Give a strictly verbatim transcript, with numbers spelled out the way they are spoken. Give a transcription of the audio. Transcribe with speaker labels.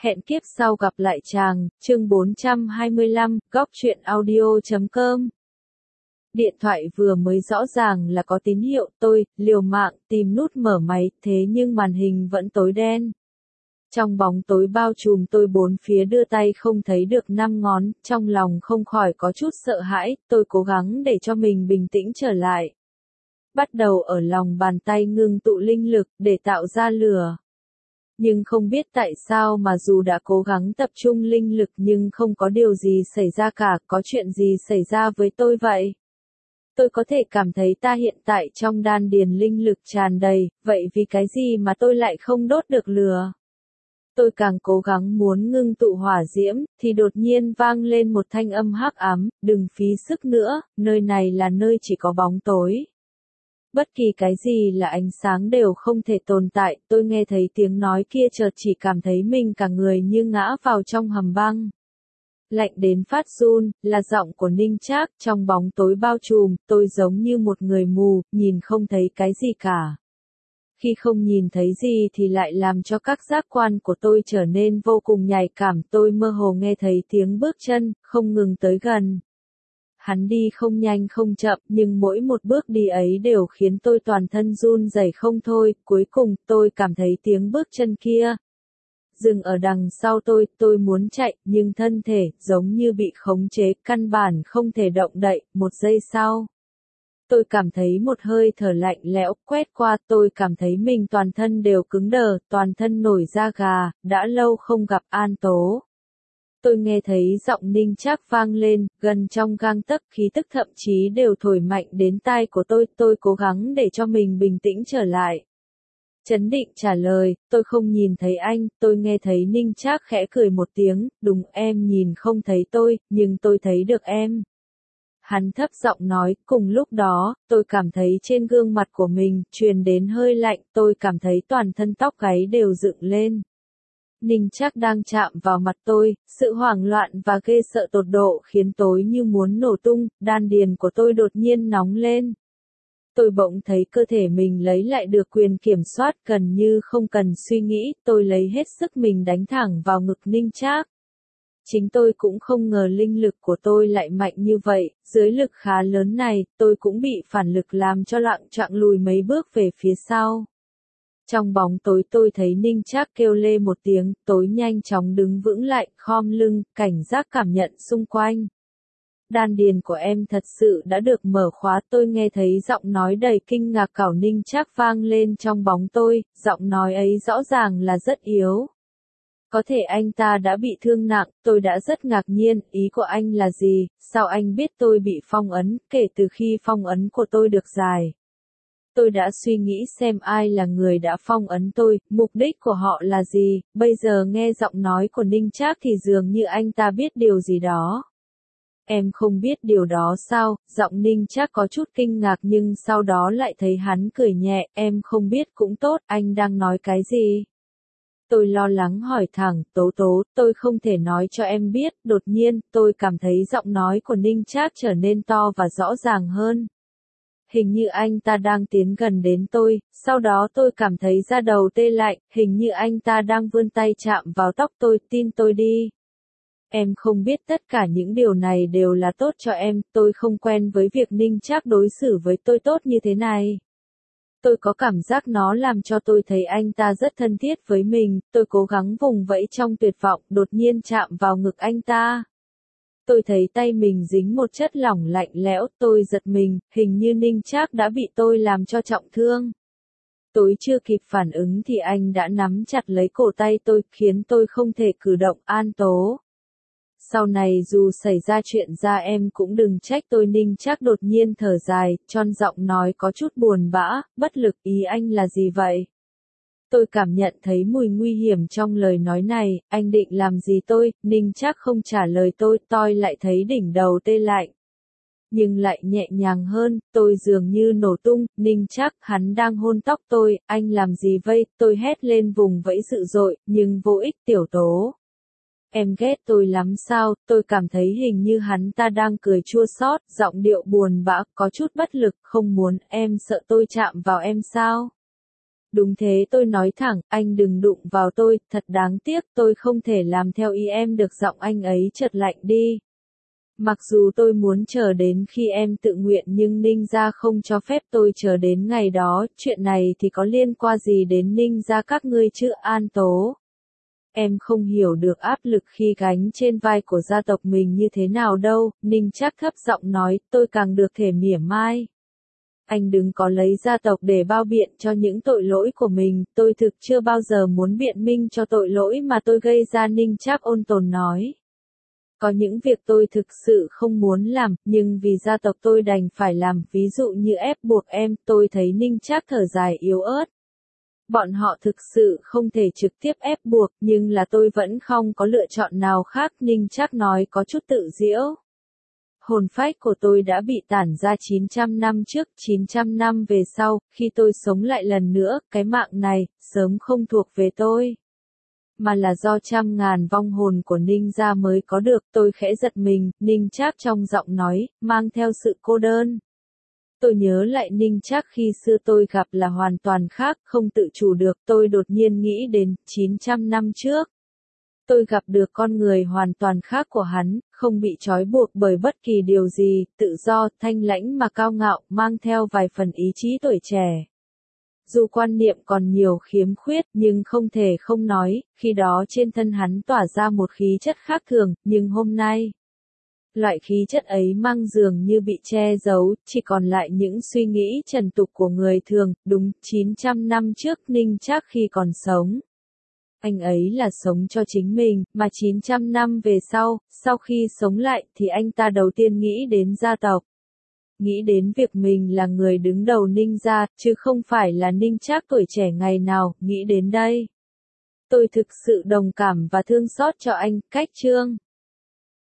Speaker 1: Hẹn kiếp sau gặp lại chàng, chương bốn trăm hai mươi lăm, góc truyện audio chấm com. Điện thoại vừa mới rõ ràng là có tín hiệu, tôi, liều mạng, tìm nút mở máy, thế nhưng màn hình vẫn tối đen. Trong bóng tối bao trùm tôi bốn phía đưa tay không thấy được năm ngón, trong lòng không khỏi có chút sợ hãi, tôi cố gắng để cho mình bình tĩnh trở lại. Bắt đầu ở lòng bàn tay ngưng tụ linh lực, để tạo ra lửa. Nhưng không biết tại sao mà dù đã cố gắng tập trung linh lực nhưng không có điều gì xảy ra cả, có chuyện gì xảy ra với tôi vậy? Tôi có thể cảm thấy ta hiện tại trong đan điền linh lực tràn đầy, vậy vì cái gì mà tôi lại không đốt được lửa? Tôi càng cố gắng muốn ngưng tụ hỏa diễm, thì đột nhiên vang lên một thanh âm hắc ám, đừng phí sức nữa, nơi này là nơi chỉ có bóng tối. Bất kỳ cái gì là ánh sáng đều không thể tồn tại, tôi nghe thấy tiếng nói kia chợt chỉ cảm thấy mình cả người như ngã vào trong hầm băng. Lạnh đến phát run, là giọng của Ninh Trác, trong bóng tối bao trùm, tôi giống như một người mù, nhìn không thấy cái gì cả. Khi không nhìn thấy gì thì lại làm cho các giác quan của tôi trở nên vô cùng nhạy cảm, tôi mơ hồ nghe thấy tiếng bước chân, không ngừng tới gần. Hắn đi không nhanh không chậm, nhưng mỗi một bước đi ấy đều khiến tôi toàn thân run rẩy không thôi, cuối cùng tôi cảm thấy tiếng bước chân kia dừng ở đằng sau tôi, tôi muốn chạy, nhưng thân thể giống như bị khống chế, căn bản không thể động đậy, một giây sau. Tôi cảm thấy một hơi thở lạnh lẽo quét qua, tôi cảm thấy mình toàn thân đều cứng đờ, toàn thân nổi da gà, đã lâu không gặp An Tố. Tôi nghe thấy giọng Ninh Trác vang lên, gần trong gang tấc, khí tức thậm chí đều thổi mạnh đến tai của tôi, tôi cố gắng để cho mình bình tĩnh trở lại. Chấn định trả lời, tôi không nhìn thấy anh, tôi nghe thấy Ninh Trác khẽ cười một tiếng, đúng em nhìn không thấy tôi, nhưng tôi thấy được em. Hắn thấp giọng nói, cùng lúc đó, tôi cảm thấy trên gương mặt của mình, truyền đến hơi lạnh, tôi cảm thấy toàn thân tóc gáy đều dựng lên. Ninh Trác đang chạm vào mặt tôi, sự hoảng loạn và ghê sợ tột độ khiến tôi như muốn nổ tung, đan điền của tôi đột nhiên nóng lên. Tôi bỗng thấy cơ thể mình lấy lại được quyền kiểm soát, gần như không cần suy nghĩ, tôi lấy hết sức mình đánh thẳng vào ngực Ninh Trác. Chính tôi cũng không ngờ linh lực của tôi lại mạnh như vậy, dưới lực khá lớn này, tôi cũng bị phản lực làm cho loạng choạng lùi mấy bước về phía sau. Trong bóng tối tôi thấy Ninh Trác kêu lê một tiếng, tối nhanh chóng đứng vững lại, khom lưng, cảnh giác cảm nhận xung quanh. Đan điền của em thật sự đã được mở khóa, tôi nghe thấy giọng nói đầy kinh ngạc cảo Ninh Trác vang lên trong bóng tôi, giọng nói ấy rõ ràng là rất yếu. Có thể anh ta đã bị thương nặng, tôi đã rất ngạc nhiên, ý của anh là gì, sao anh biết tôi bị phong ấn, kể từ khi phong ấn của tôi được giải. Tôi đã suy nghĩ xem ai là người đã phong ấn tôi, mục đích của họ là gì, bây giờ nghe giọng nói của Ninh Trác thì dường như anh ta biết điều gì đó. Em không biết điều đó sao, giọng Ninh Trác có chút kinh ngạc nhưng sau đó lại thấy hắn cười nhẹ, em không biết cũng tốt, anh đang nói cái gì? Tôi lo lắng hỏi thẳng, Tố Tố, tôi không thể nói cho em biết, đột nhiên, tôi cảm thấy giọng nói của Ninh Trác trở nên to và rõ ràng hơn. Hình như anh ta đang tiến gần đến tôi, sau đó tôi cảm thấy da đầu tê lạnh, hình như anh ta đang vươn tay chạm vào tóc tôi, tin tôi đi. Em không biết tất cả những điều này đều là tốt cho em, tôi không quen với việc Ninh Trác đối xử với tôi tốt như thế này. Tôi có cảm giác nó làm cho tôi thấy anh ta rất thân thiết với mình, tôi cố gắng vùng vẫy trong tuyệt vọng, đột nhiên chạm vào ngực anh ta. Tôi thấy tay mình dính một chất lỏng lạnh lẽo, tôi giật mình, hình như Ninh Trác đã bị tôi làm cho trọng thương. Tôi chưa kịp phản ứng thì anh đã nắm chặt lấy cổ tay tôi, khiến tôi không thể cử động. An Tố. Sau này dù xảy ra chuyện ra em cũng đừng trách tôi. Ninh Trác đột nhiên thở dài, tròn giọng nói có chút buồn bã, bất lực, ý anh là gì vậy? Tôi cảm nhận thấy mùi nguy hiểm trong lời nói này, anh định làm gì tôi? Ninh Trác không trả lời tôi, tôi lại thấy đỉnh đầu tê lạnh. Nhưng lại nhẹ nhàng hơn, tôi dường như nổ tung, Ninh Trác, hắn đang hôn tóc tôi, anh làm gì vậy? Tôi hét lên vùng vẫy dữ dội, nhưng vô ích. Tiểu Tố. Em ghét tôi lắm sao, tôi cảm thấy hình như hắn ta đang cười chua xót, giọng điệu buồn bã, có chút bất lực, không muốn, em sợ tôi chạm vào em sao? Đúng thế, tôi nói thẳng, anh đừng đụng vào tôi, thật đáng tiếc, tôi không thể làm theo ý em được. Giọng anh ấy chợt lạnh đi. Mặc dù tôi muốn chờ đến khi em tự nguyện nhưng Ninh gia không cho phép tôi chờ đến ngày đó, chuyện này thì có liên quan gì đến Ninh gia các ngươi chứ, An Tố? Em không hiểu được áp lực khi gánh trên vai của gia tộc mình như thế nào đâu, Ninh Trác thấp giọng nói, tôi càng được thể mỉa mai. Anh đừng có lấy gia tộc để bao biện cho những tội lỗi của mình, tôi thực chưa bao giờ muốn biện minh cho tội lỗi mà tôi gây ra, Ninh Trác ôn tồn nói. Có những việc tôi thực sự không muốn làm, nhưng vì gia tộc tôi đành phải làm, ví dụ như ép buộc em, tôi thấy Ninh Trác thở dài yếu ớt. Bọn họ thực sự không thể trực tiếp ép buộc, nhưng là tôi vẫn không có lựa chọn nào khác, Ninh Trác nói có chút tự giễu. Hồn phách của tôi đã bị tản ra chín trăm năm trước, chín trăm năm về sau, khi tôi sống lại lần nữa, cái mạng này, sớm không thuộc về tôi. Mà là do trăm ngàn vong hồn của Ninh gia mới có được, tôi khẽ giật mình, Ninh Trác trong giọng nói, mang theo sự cô đơn. Tôi nhớ lại Ninh Trác khi xưa tôi gặp là hoàn toàn khác, không tự chủ được, tôi đột nhiên nghĩ đến chín trăm năm trước. Tôi gặp được con người hoàn toàn khác của hắn, không bị trói buộc bởi bất kỳ điều gì, tự do, thanh lãnh mà cao ngạo, mang theo vài phần ý chí tuổi trẻ. Dù quan niệm còn nhiều khiếm khuyết nhưng không thể không nói, khi đó trên thân hắn tỏa ra một khí chất khác thường, nhưng hôm nay, loại khí chất ấy mang dường như bị che giấu, chỉ còn lại những suy nghĩ trần tục của người thường, đúng chín trăm năm trước Ninh Trác khi còn sống. Anh ấy là sống cho chính mình, mà chín trăm năm về sau, sau khi sống lại thì anh ta đầu tiên nghĩ đến gia tộc. Nghĩ đến việc mình là người đứng đầu Ninh gia, chứ không phải là Ninh Trác tuổi trẻ ngày nào, nghĩ đến đây. Tôi thực sự đồng cảm và thương xót cho anh, Cách Trương.